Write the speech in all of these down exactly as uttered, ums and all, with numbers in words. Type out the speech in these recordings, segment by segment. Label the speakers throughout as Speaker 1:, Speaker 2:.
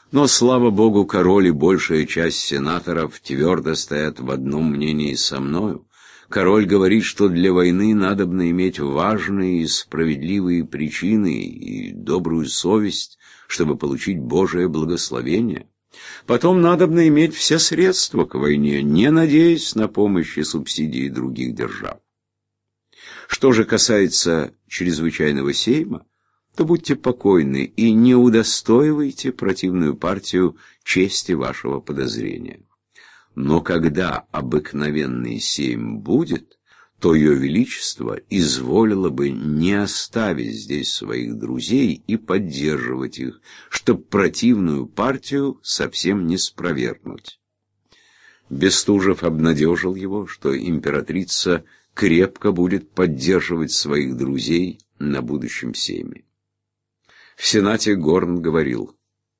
Speaker 1: Но, слава Богу, король и большая часть сенаторов твердо стоят в одном мнении со мною. Король говорит, что для войны надобно иметь важные и справедливые причины и добрую совесть, чтобы получить Божие благословение. Потом надобно иметь все средства к войне, не надеясь на помощь и субсидии других держав. Что же касается чрезвычайного сейма, то будьте покойны и не удостоивайте противную партию чести вашего подозрения. Но когда обыкновенный сейм будет, то Ее Величество изволило бы не оставить здесь своих друзей и поддерживать их, чтоб противную партию совсем не спровергнуть. Бестужев обнадежил его, что императрица крепко будет поддерживать своих друзей на будущем сейме. В Сенате Горн говорил: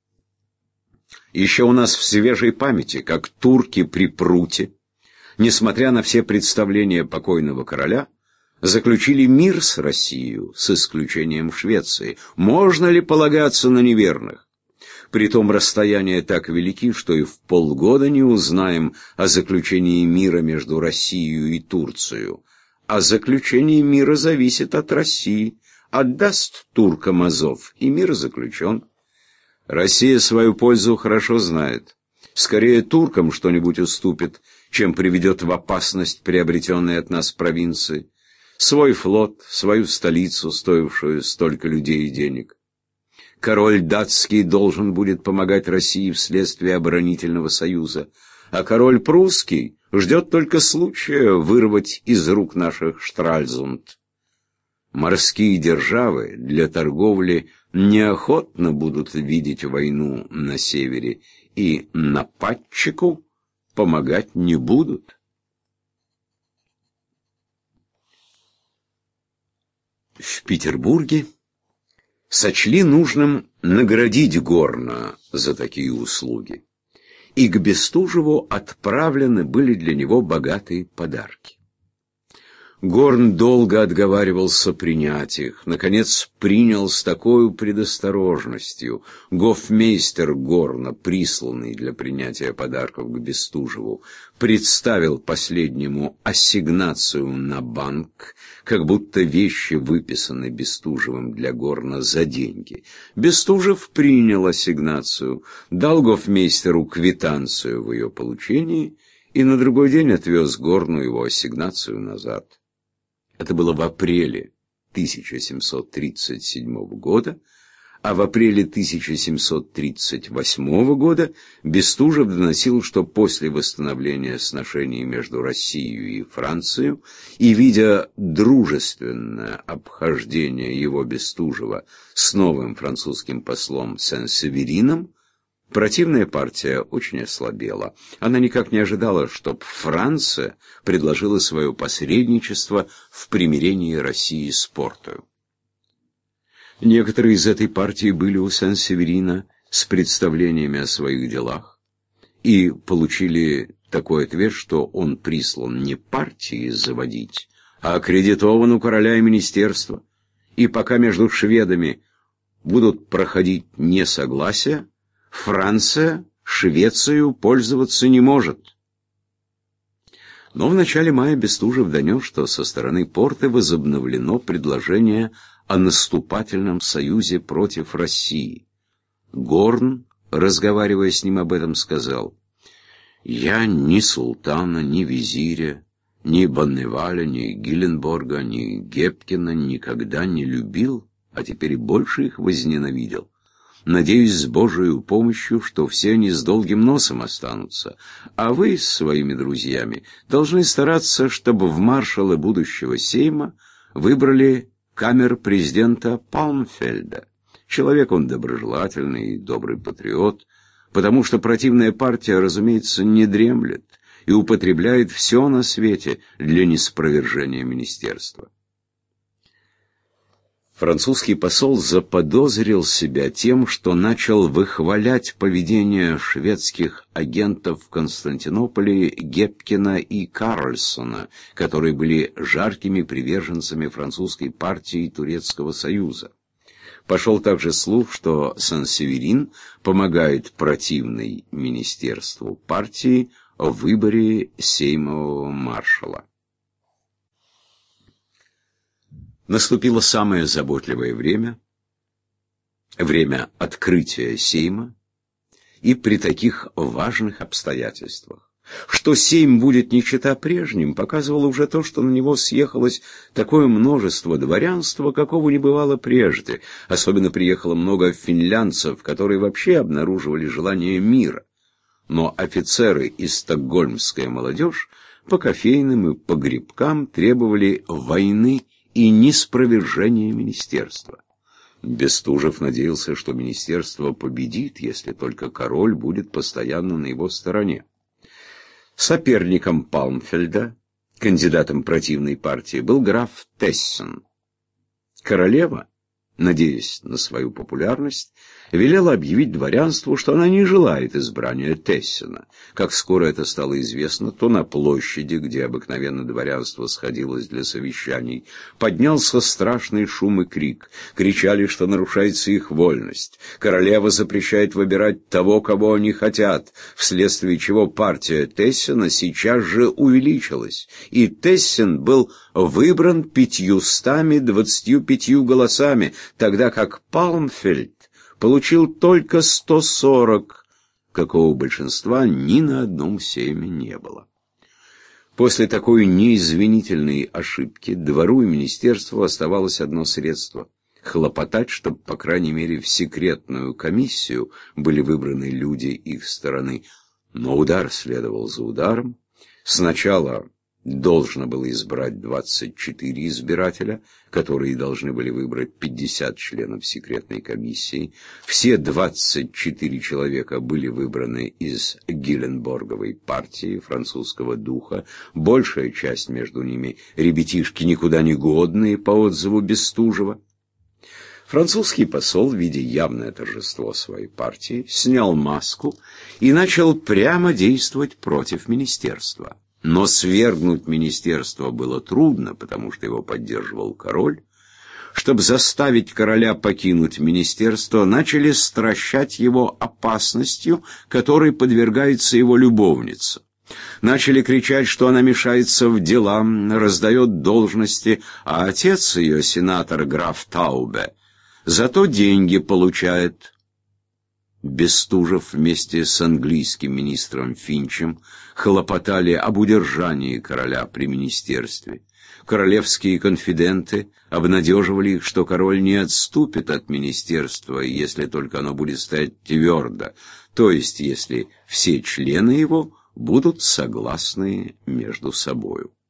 Speaker 1: «Еще у нас в свежей памяти, как турки при Пруте, несмотря на все представления покойного короля, заключили мир с Россией, с исключением Швеции. Можно ли полагаться на неверных? Притом расстояния так велики, что и в полгода не узнаем о заключении мира между Россией и Турцией. А заключение мира зависит от России. Отдаст туркам Азов, и мир заключен. Россия свою пользу хорошо знает. Скорее туркам что-нибудь уступит, чем приведет в опасность приобретенные от нас провинции. Свой флот, свою столицу, стоившую столько людей и денег. Король датский должен будет помогать России вследствие оборонительного союза, а король прусский ждет только случая вырвать из рук наших Штральзунд. Морские державы для торговли неохотно будут видеть войну на севере, и нападчику помогать не будут». В Петербурге сочли нужным наградить Горна за такие услуги, и к Бестужеву отправлены были для него богатые подарки. Горн долго отговаривался принять их, наконец принял с такой предосторожностью. Гофмейстер Горна, присланный для принятия подарков к Бестужеву, представил последнему ассигнацию на банк, как будто вещи выписаны Бестужевым для Горна за деньги. Бестужев принял ассигнацию, дал гофмейстеру квитанцию в ее получении и на другой день отвез Горну его ассигнацию назад. Это было в апреле тысяча семьсот тридцать седьмого года, а в апреле тысяча семьсот тридцать восьмого года Бестужев доносил, что после восстановления сношений между Россией и Францией и видя дружественное обхождение его Бестужева с новым французским послом Сен-Северином, противная партия очень ослабела. Она никак не ожидала, чтоб Франция предложила свое посредничество в примирении России с Портою. Некоторые из этой партии были у Сен-Северина с представлениями о своих делах и получили такой ответ, что он прислан не партии заводить, а аккредитован у короля и министерства, и пока между шведами будут проходить несогласия, Франция Швецию пользоваться не может. Но в начале мая Бестужев донес, что со стороны Порты возобновлено предложение о наступательном союзе против России. Горн, разговаривая с ним об этом, сказал: «Я ни султана, ни визиря, ни Банневаля, ни Гиленборга, ни Гепкина никогда не любил, а теперь и больше их возненавидел. Надеюсь с Божией помощью, что все они с долгим носом останутся, а вы с своими друзьями должны стараться, чтобы в маршалы будущего сейма выбрали камер-президента Палмфельда. Человек он доброжелательный и добрый патриот, потому что противная партия, разумеется, не дремлет и употребляет все на свете для неспровержения министерства». Французский посол заподозрил себя тем, что начал выхвалять поведение шведских агентов в Константинополе Гепкина и Карлсона, которые были жаркими приверженцами французской партии и Турецкого союза. Пошел также слух, что Сан-Северин помогает противной министерству партии в выборе сеймового маршала. Наступило самое заботливое время, время открытия сейма, и при таких важных обстоятельствах. Что сейм будет не чета прежним, показывало уже то, что на него съехалось такое множество дворянства, какого не бывало прежде. Особенно приехало много финлянцев, которые вообще обнаруживали желание мира. Но офицеры и стокгольмская молодежь по кофейным и погребкам требовали войны и ниспровержения министерства. Бестужев надеялся, что министерство победит, если только король будет постоянно на его стороне. Соперником Палмфельда, кандидатом противной партии, был граф Тессен. Королева, надеясь на свою популярность, велела объявить дворянству, что она не желает избрания Тессена. Как скоро это стало известно, то на площади, где обыкновенно дворянство сходилось для совещаний, поднялся страшный шум и крик. Кричали, что нарушается их вольность. Королева запрещает выбирать того, кого они хотят, вследствие чего партия Тессена сейчас же увеличилась, и Тессен был выбран пятьюстами двадцатью пятью голосами, тогда как Палмфельд получил только сто сорок, какого большинства ни на одном сейме не было. После такой неизвинительной ошибки двору и министерству оставалось одно средство — хлопотать, чтобы, по крайней мере, в секретную комиссию были выбраны люди их стороны. Но удар следовал за ударом. Сначала должно было избрать двадцать четыре избирателя, которые должны были выбрать пятьдесят членов секретной комиссии. Все двадцать четыре человека были выбраны из Гиленборговой партии, французского духа. Большая часть между ними — ребятишки никуда не годные, по отзыву Бестужева. Французский посол, видя явное торжество своей партии, снял маску и начал прямо действовать против министерства. Но свергнуть министерство было трудно, потому что его поддерживал король. Чтобы заставить короля покинуть министерство, начали стращать его опасностью, которой подвергается его любовница. Начали кричать, что она мешается в дела, раздает должности, а отец ее, сенатор граф Таубе, зато деньги получает. Бестужев вместе с английским министром Финчем хлопотали об удержании короля при министерстве. Королевские конфиденты обнадеживали их, что король не отступит от министерства, если только оно будет стоять твердо, то есть если все члены его будут согласны между собою.